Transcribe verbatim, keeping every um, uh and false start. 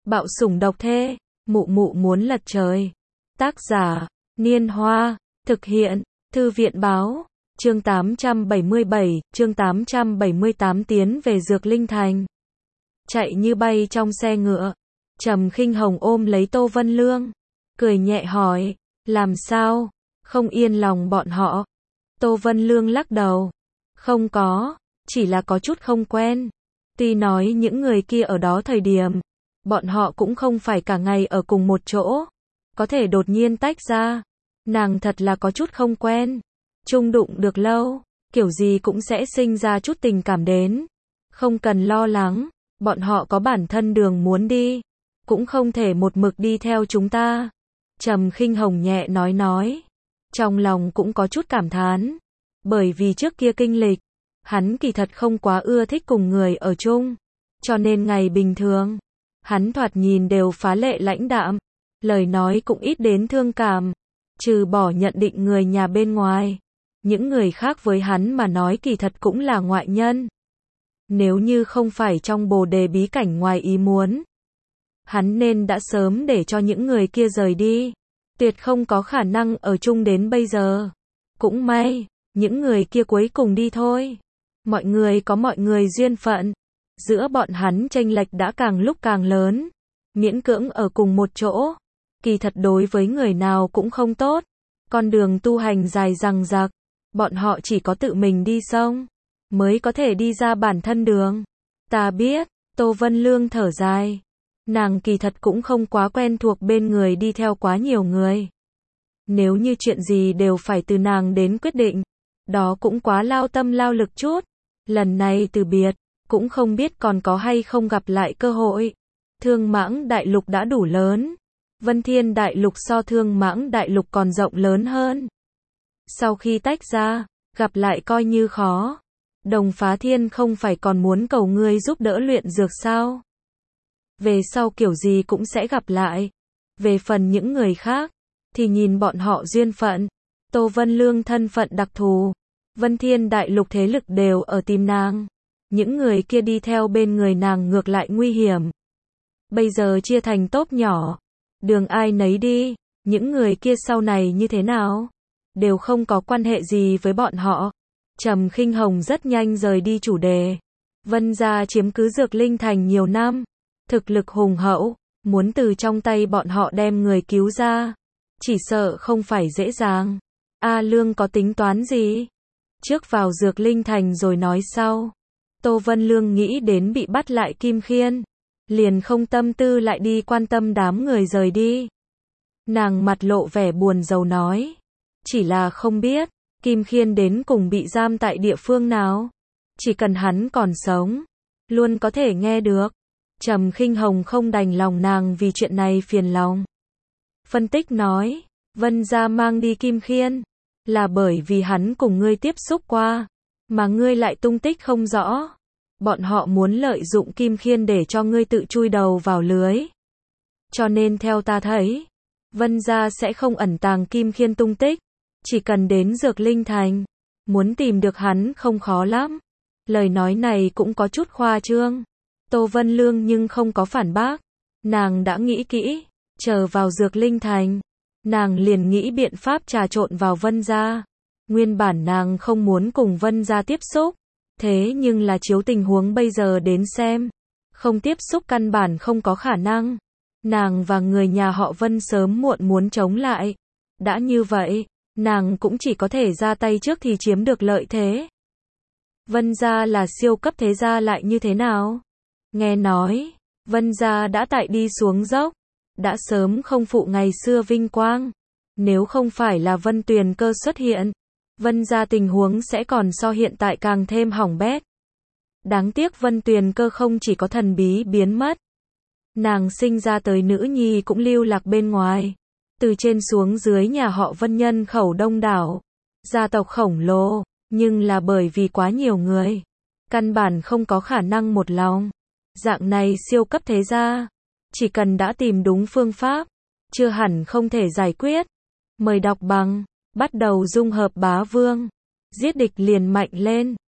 Bạo sủng độc thê, mụ mụ muốn lật trời. Tác giả, Niên Hoa, thực hiện, Thư viện Báo, chương tám trăm bảy mươi bảy, chương tám trăm bảy mươi tám tiến về Dược Linh Thành. Chạy như bay trong xe ngựa, Trầm Khinh Hồng ôm lấy Tô Vân Lương, cười nhẹ hỏi, làm sao, không yên lòng bọn họ? Tô Vân Lương lắc đầu, không có, chỉ là có chút không quen. Tuy nói những người kia ở đó thời điểm, bọn họ cũng không phải cả ngày ở cùng một chỗ, có thể đột nhiên tách ra, nàng thật là có chút không quen. Chung đụng được lâu, kiểu gì cũng sẽ sinh ra chút tình cảm đến. Không cần lo lắng, bọn họ có bản thân đường muốn đi, cũng không thể một mực đi theo chúng ta. Trầm Khinh Hồng nhẹ nói nói, trong lòng cũng có chút cảm thán, bởi vì trước kia kinh lịch, hắn kỳ thật không quá ưa thích cùng người ở chung, cho nên ngày bình thường, hắn thoạt nhìn đều phá lệ lãnh đạm, lời nói cũng ít đến thương cảm, trừ bỏ nhận định người nhà bên ngoài, những người khác với hắn mà nói kỳ thật cũng là ngoại nhân. Nếu như không phải trong Bồ Đề bí cảnh ngoài ý muốn, hắn nên đã sớm để cho những người kia rời đi, tuyệt không có khả năng ở chung đến bây giờ. Cũng may, những người kia cuối cùng đi thôi. Mọi người có mọi người duyên phận, giữa bọn hắn chênh lệch đã càng lúc càng lớn, miễn cưỡng ở cùng một chỗ, kỳ thật đối với người nào cũng không tốt. Con đường tu hành dài dằng dặc, bọn họ chỉ có tự mình đi xong, mới có thể đi ra bản thân đường. Ta biết, Tô Vân Lương thở dài, nàng kỳ thật cũng không quá quen thuộc bên người đi theo quá nhiều người. Nếu như chuyện gì đều phải từ nàng đến quyết định, đó cũng quá lao tâm lao lực chút. Lần này từ biệt, cũng không biết còn có hay không gặp lại cơ hội. Thương Mãng Đại Lục đã đủ lớn, Vân Thiên Đại Lục so Thương Mãng Đại Lục còn rộng lớn hơn. Sau khi tách ra, gặp lại coi như khó. Đồng Phá Thiên không phải còn muốn cầu ngươi giúp đỡ luyện dược sao? Về sau kiểu gì cũng sẽ gặp lại. Về phần những người khác, thì nhìn bọn họ duyên phận. Tô Vân Lương thân phận đặc thù, Vân Thiên Đại Lục thế lực đều ở tìm nàng. Những người kia đi theo bên người nàng ngược lại nguy hiểm. Bây giờ chia thành tốp nhỏ, đường ai nấy đi, những người kia sau này như thế nào, đều không có quan hệ gì với bọn họ. Trầm Khinh Hồng rất nhanh rời đi chủ đề. Vân gia chiếm cứ Dược Linh Thành nhiều năm, thực lực hùng hậu, muốn từ trong tay bọn họ đem người cứu ra, chỉ sợ không phải dễ dàng. A Lương có tính toán gì? Trước vào Dược Linh Thành rồi nói sau. Tô Vân Lương nghĩ đến bị bắt lại Kim Khiên, liền không tâm tư lại đi quan tâm đám người rời đi. Nàng mặt lộ vẻ buồn rầu nói, chỉ là không biết, Kim Khiên đến cùng bị giam tại địa phương nào. Chỉ cần hắn còn sống, luôn có thể nghe được. Trầm Khinh Hồng không đành lòng nàng vì chuyện này phiền lòng. Phân tích nói, Vân gia mang đi Kim Khiên, là bởi vì hắn cùng ngươi tiếp xúc qua, mà ngươi lại tung tích không rõ. Bọn họ muốn lợi dụng Kim Khiên để cho ngươi tự chui đầu vào lưới. Cho nên theo ta thấy, Vân gia sẽ không ẩn tàng Kim Khiên tung tích. Chỉ cần đến Dược Linh Thành, muốn tìm được hắn không khó lắm. Lời nói này cũng có chút khoa trương. Tô Vân Lương nhưng không có phản bác. Nàng đã nghĩ kỹ, chờ vào Dược Linh Thành, nàng liền nghĩ biện pháp trà trộn vào Vân gia. Nguyên bản nàng không muốn cùng Vân gia tiếp xúc, thế nhưng là chiếu tình huống bây giờ đến xem, không tiếp xúc căn bản không có khả năng. Nàng và người nhà họ Vân sớm muộn muốn chống lại. Đã như vậy, nàng cũng chỉ có thể ra tay trước thì chiếm được lợi thế. Vân gia là siêu cấp thế gia lại như thế nào? Nghe nói, Vân gia đã tại đi xuống dốc, đã sớm không phụ ngày xưa vinh quang. Nếu không phải là Vân Tuyền Cơ xuất hiện, Vân gia tình huống sẽ còn so hiện tại càng thêm hỏng bét. Đáng tiếc Vân Tuyền Cơ không chỉ có thần bí biến mất, nàng sinh ra tới nữ nhi cũng lưu lạc bên ngoài. Từ trên xuống dưới nhà họ Vân nhân khẩu đông đảo, gia tộc khổng lồ, nhưng là bởi vì quá nhiều người, căn bản không có khả năng một lòng. Dạng này siêu cấp thế gia, chỉ cần đã tìm đúng phương pháp, chưa hẳn không thể giải quyết. Mời đọc bằng, bắt đầu dung hợp bá vương, giết địch liền mạnh lên.